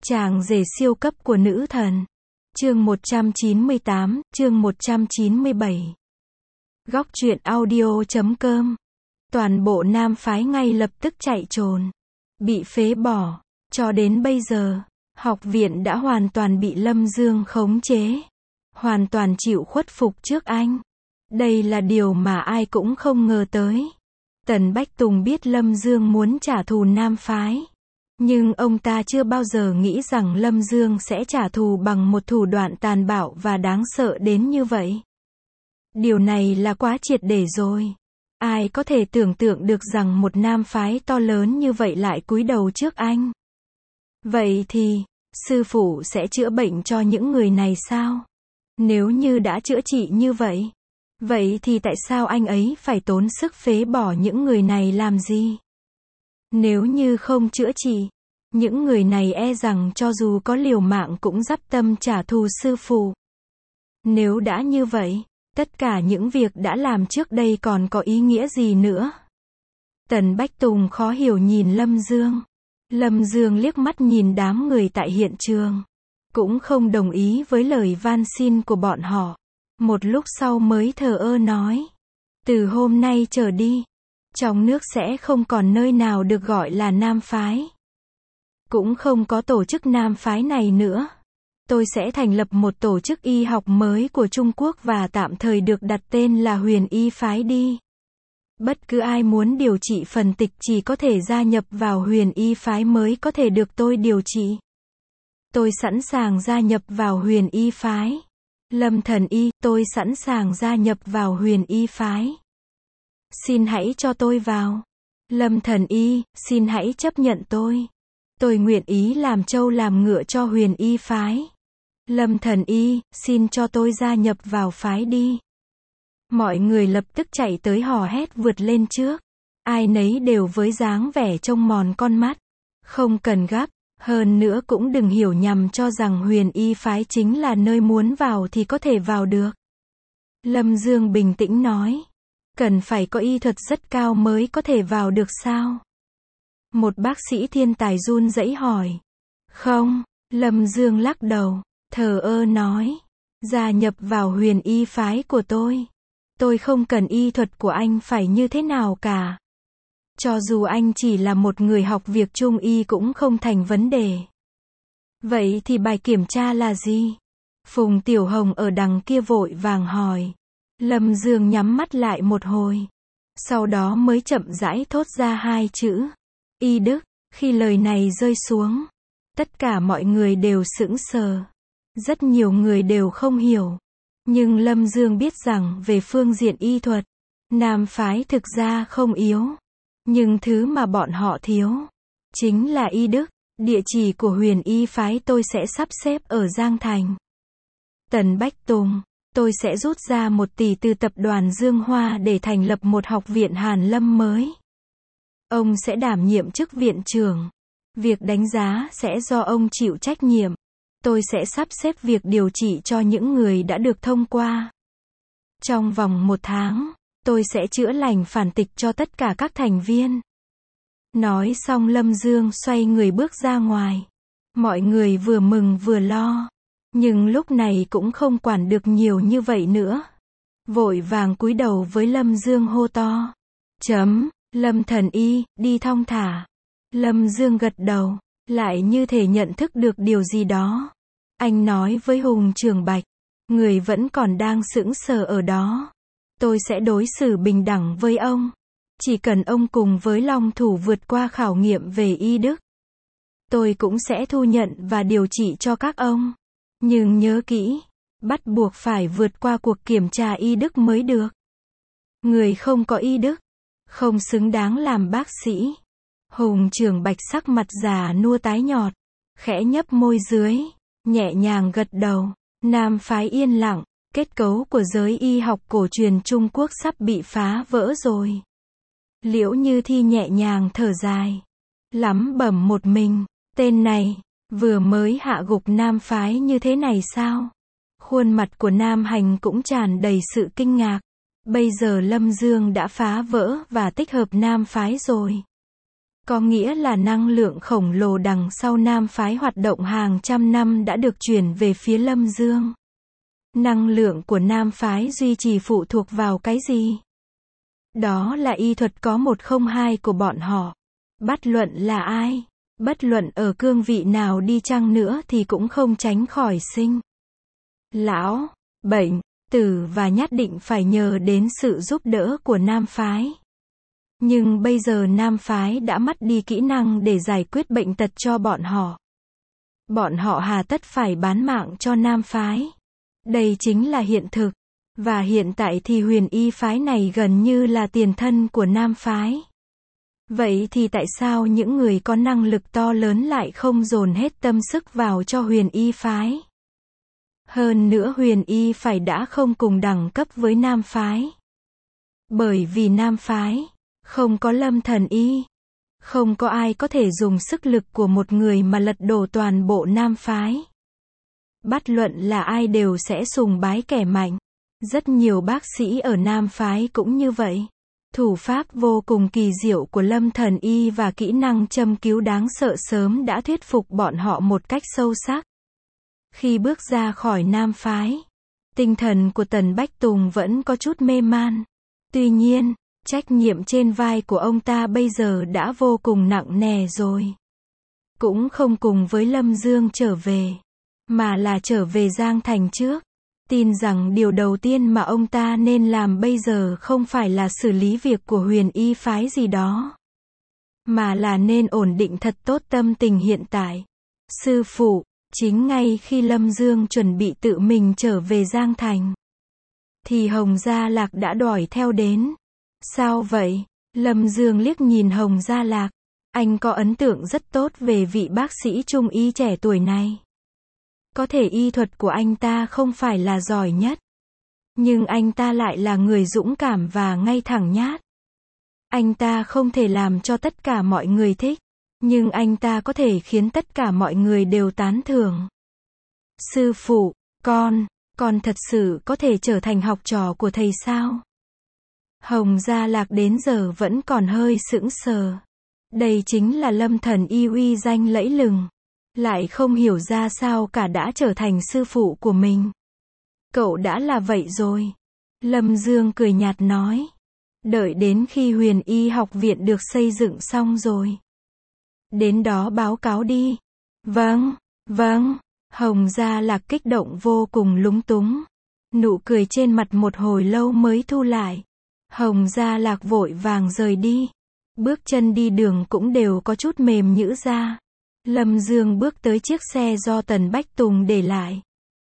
Chàng rể siêu cấp của nữ thần. Chương 198, chương 197. Góc truyện audio.com. Toàn bộ nam phái ngay lập tức chạy trốn. Bị phế bỏ. Cho đến bây giờ, học viện đã hoàn toàn bị Lâm Dương khống chế. Hoàn toàn chịu khuất phục trước anh. Đây là điều mà ai cũng không ngờ tới. Tần Bách Tùng biết Lâm Dương muốn trả thù nam phái. Nhưng ông ta chưa bao giờ nghĩ rằng Lâm Dương sẽ trả thù bằng một thủ đoạn tàn bạo và đáng sợ đến như vậy. Điều này là quá triệt để rồi. Ai có thể tưởng tượng được rằng một nam phái to lớn như vậy lại cúi đầu trước anh? Vậy thì, sư phụ sẽ chữa bệnh cho những người này sao? Nếu như đã chữa trị như vậy, vậy thì tại sao anh ấy phải tốn sức phế bỏ những người này làm gì? Nếu như không chữa trị, những người này e rằng cho dù có liều mạng cũng dắp tâm trả thù sư phụ. Nếu đã như vậy, tất cả những việc đã làm trước đây còn có ý nghĩa gì nữa? Tần Bách Tùng khó hiểu nhìn Lâm Dương. Lâm Dương liếc mắt nhìn đám người tại hiện trường. Cũng không đồng ý với lời van xin của bọn họ. Một lúc sau mới thờ ơ nói. Từ hôm nay trở đi, trong nước sẽ không còn nơi nào được gọi là nam phái. Cũng không có tổ chức nam phái này nữa. Tôi sẽ thành lập một tổ chức y học mới của Trung Quốc và tạm thời được đặt tên là Huyền Y Phái đi. Bất cứ ai muốn điều trị phần tịch chỉ có thể gia nhập vào Huyền Y Phái mới có thể được tôi điều trị. Tôi sẵn sàng gia nhập vào Huyền Y Phái. Lâm Thần Y, tôi sẵn sàng gia nhập vào Huyền Y Phái. Xin hãy cho tôi vào. Lâm Thần Y, xin hãy chấp nhận tôi. Tôi nguyện ý làm trâu làm ngựa cho Huyền Y Phái. Lâm Thần Y, xin cho tôi gia nhập vào phái đi. Mọi người lập tức chạy tới hò hét vượt lên trước. Ai nấy đều với dáng vẻ trông mòn con mắt. Không cần gấp, hơn nữa cũng đừng hiểu nhầm cho rằng Huyền Y Phái chính là nơi muốn vào thì có thể vào được. Lâm Dương bình tĩnh nói. Cần phải có y thuật rất cao mới có thể vào được sao? Một bác sĩ thiên tài run rẩy hỏi. Không, Lâm Dương lắc đầu, thờ ơ nói. Gia nhập vào Huyền Y Phái của tôi. Tôi không cần y thuật của anh phải như thế nào cả. Cho dù anh chỉ là một người học việc trung y cũng không thành vấn đề. Vậy thì bài kiểm tra là gì? Phùng Tiểu Hồng ở đằng kia vội vàng hỏi. Lâm Dương nhắm mắt lại một hồi. Sau đó mới chậm rãi thốt ra hai chữ. Y đức. Khi lời này rơi xuống, tất cả mọi người đều sững sờ. Rất nhiều người đều không hiểu. Nhưng Lâm Dương biết rằng về phương diện y thuật, nam phái thực ra không yếu. Nhưng thứ mà bọn họ thiếu, chính là y đức. Địa chỉ của Huyền Y Phái tôi sẽ sắp xếp ở Giang Thành. Tần Bách Tùng, tôi sẽ rút ra 1 tỷ từ tập đoàn Dương Hoa để thành lập một học viện Hàn Lâm mới. Ông sẽ đảm nhiệm chức viện trưởng. Việc đánh giá sẽ do ông chịu trách nhiệm. Tôi sẽ sắp xếp việc điều trị cho những người đã được thông qua. Trong vòng 1 tháng, tôi sẽ chữa lành phản tịch cho tất cả các thành viên. Nói xong Lâm Dương xoay người bước ra ngoài. Mọi người vừa mừng vừa lo. Nhưng lúc này cũng không quản được nhiều như vậy nữa. Vội vàng cúi đầu với Lâm Dương hô to. Lâm Thần Y, đi thong thả. Lâm Dương gật đầu, lại như thể nhận thức được điều gì đó. Anh nói với Hùng Trường Bạch, người vẫn còn đang sững sờ ở đó. Tôi sẽ đối xử bình đẳng với ông. Chỉ cần ông cùng với Long Thủ vượt qua khảo nghiệm về y đức, tôi cũng sẽ thu nhận và điều trị cho các ông. Nhưng nhớ kỹ, bắt buộc phải vượt qua cuộc kiểm tra y đức mới được. Người không có y đức, không xứng đáng làm bác sĩ. Hùng Trường Bạch sắc mặt già nua tái nhợt, khẽ nhấp môi dưới, nhẹ nhàng gật đầu. Nam phái yên lặng, kết cấu của giới y học cổ truyền Trung Quốc sắp bị phá vỡ rồi. Liễu Như Thi nhẹ nhàng thở dài, lẩm bẩm một mình, tên này, vừa mới hạ gục nam phái như thế này sao? Khuôn mặt của Nam Hành cũng tràn đầy sự kinh ngạc. Bây giờ Lâm Dương đã phá vỡ và tích hợp nam phái rồi. Có nghĩa là năng lượng khổng lồ đằng sau nam phái hoạt động hàng trăm năm đã được chuyển về phía Lâm Dương. Năng lượng của nam phái duy trì phụ thuộc vào cái gì? Đó là y thuật có 102 của bọn họ. Bất luận là ai, bất luận ở cương vị nào đi chăng nữa thì cũng không tránh khỏi sinh, lão, bệnh, tử và nhất định phải nhờ đến sự giúp đỡ của nam phái. Nhưng bây giờ nam phái đã mất đi kỹ năng để giải quyết bệnh tật cho bọn họ. Bọn họ hà tất phải bán mạng cho nam phái. Đây chính là hiện thực. Và hiện tại thì huyền y phái này gần như là tiền thân của nam phái. Vậy thì tại sao những người có năng lực to lớn lại không dồn hết tâm sức vào cho huyền y phái? Hơn nữa huyền y phải đã không cùng đẳng cấp với nam phái. Bởi vì nam phái không có Lâm Thần Y. Không có ai có thể dùng sức lực của một người mà lật đổ toàn bộ nam phái. Bất luận là ai đều sẽ sùng bái kẻ mạnh. Rất nhiều bác sĩ ở nam phái cũng như vậy. Thủ pháp vô cùng kỳ diệu của Lâm Thần Y và kỹ năng châm cứu đáng sợ sớm đã thuyết phục bọn họ một cách sâu sắc. Khi bước ra khỏi nam phái, tinh thần của Tần Bách Tùng vẫn có chút mê man. Tuy nhiên, trách nhiệm trên vai của ông ta bây giờ đã vô cùng nặng nề rồi. Cũng không cùng với Lâm Dương trở về, mà là trở về Giang Thành trước. Tin rằng điều đầu tiên mà ông ta nên làm bây giờ không phải là xử lý việc của huyền y phái gì đó, mà là nên ổn định thật tốt tâm tình hiện tại. Sư phụ, chính ngay khi Lâm Dương chuẩn bị tự mình trở về Giang Thành, thì Hồng Gia Lạc đã đuổi theo đến. Sao vậy? Lâm Dương liếc nhìn Hồng Gia Lạc. Anh có ấn tượng rất tốt về vị bác sĩ trung y trẻ tuổi này. Có thể y thuật của anh ta không phải là giỏi nhất, nhưng anh ta lại là người dũng cảm và ngay thẳng nhát. Anh ta không thể làm cho tất cả mọi người thích, nhưng anh ta có thể khiến tất cả mọi người đều tán thưởng. Sư phụ, con thật sự có thể trở thành học trò của thầy sao? Hồng Gia Lạc đến giờ vẫn còn hơi sững sờ. Đây chính là Lâm Thần Y uy danh lẫy lừng. Lại không hiểu ra sao cả đã trở thành sư phụ của mình. Cậu đã là vậy rồi. Lâm Dương cười nhạt nói. Đợi đến khi huyền y học viện được xây dựng xong rồi, đến đó báo cáo đi. Vâng. Hồng Gia Lạc kích động vô cùng lúng túng. Nụ cười trên mặt một hồi lâu mới thu lại. Hồng Gia Lạc vội vàng rời đi. Bước chân đi đường cũng đều có chút mềm nhũn ra. Lâm Dương bước tới chiếc xe do Tần Bách Tùng để lại.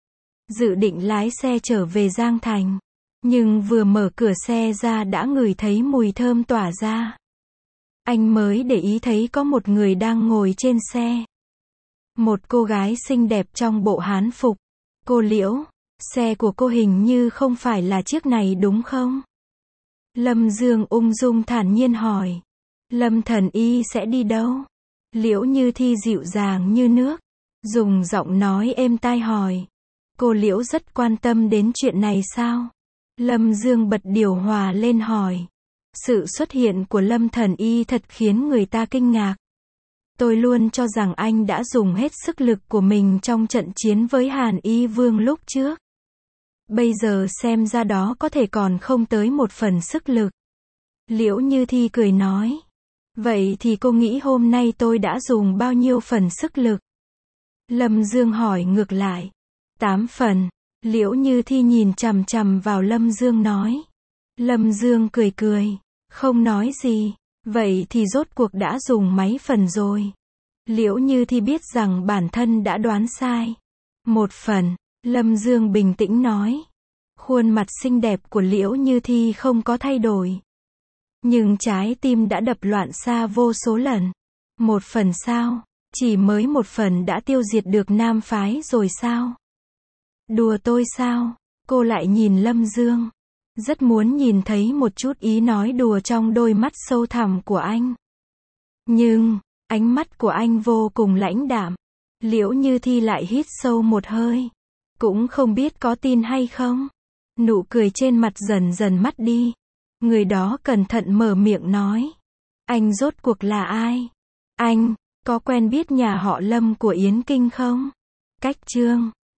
Dự định lái xe trở về Giang Thành. Nhưng vừa mở cửa xe ra đã ngửi thấy mùi thơm tỏa ra. Anh mới để ý thấy có một người đang ngồi trên xe. Một cô gái xinh đẹp trong bộ hán phục. Cô Liễu, xe của cô hình như không phải là chiếc này đúng không? Lâm Dương ung dung thản nhiên hỏi. Lâm Thần Y sẽ đi đâu? Liễu Như Thi dịu dàng như nước, dùng giọng nói êm tai hỏi. Cô Liễu rất quan tâm đến chuyện này sao? Lâm Dương bật điều hòa lên hỏi. Sự xuất hiện của Lâm Thần Y thật khiến người ta kinh ngạc. Tôi luôn cho rằng anh đã dùng hết sức lực của mình trong trận chiến với Hàn Y Vương lúc trước. Bây giờ xem ra đó có thể còn không tới một phần sức lực. Liễu Như Thi cười nói. Vậy thì cô nghĩ hôm nay tôi đã dùng bao nhiêu phần sức lực? Lâm Dương hỏi ngược lại. 8 phần. Liễu Như Thi nhìn chằm chằm vào Lâm Dương nói. Lâm Dương cười cười, không nói gì. Vậy thì rốt cuộc đã dùng mấy phần rồi? Liễu Như Thi biết rằng bản thân đã đoán sai. 1 phần. Lâm Dương bình tĩnh nói. Khuôn mặt xinh đẹp của Liễu Như Thi không có thay đổi. Nhưng trái tim đã đập loạn xạ vô số lần. 1 phần sao? Chỉ mới 1 phần đã tiêu diệt được nam phái rồi sao? Đùa tôi sao? Cô lại nhìn Lâm Dương. Rất muốn nhìn thấy một chút ý nói đùa trong đôi mắt sâu thẳm của anh. Nhưng, ánh mắt của anh vô cùng lãnh đạm. Liễu Như Thi lại hít sâu một hơi. Cũng không biết có tin hay không. Nụ cười trên mặt dần dần mất đi. Người đó cẩn thận mở miệng nói. Anh rốt cuộc là ai? Anh có quen biết nhà họ Lâm của Yến Kinh không? Cách chương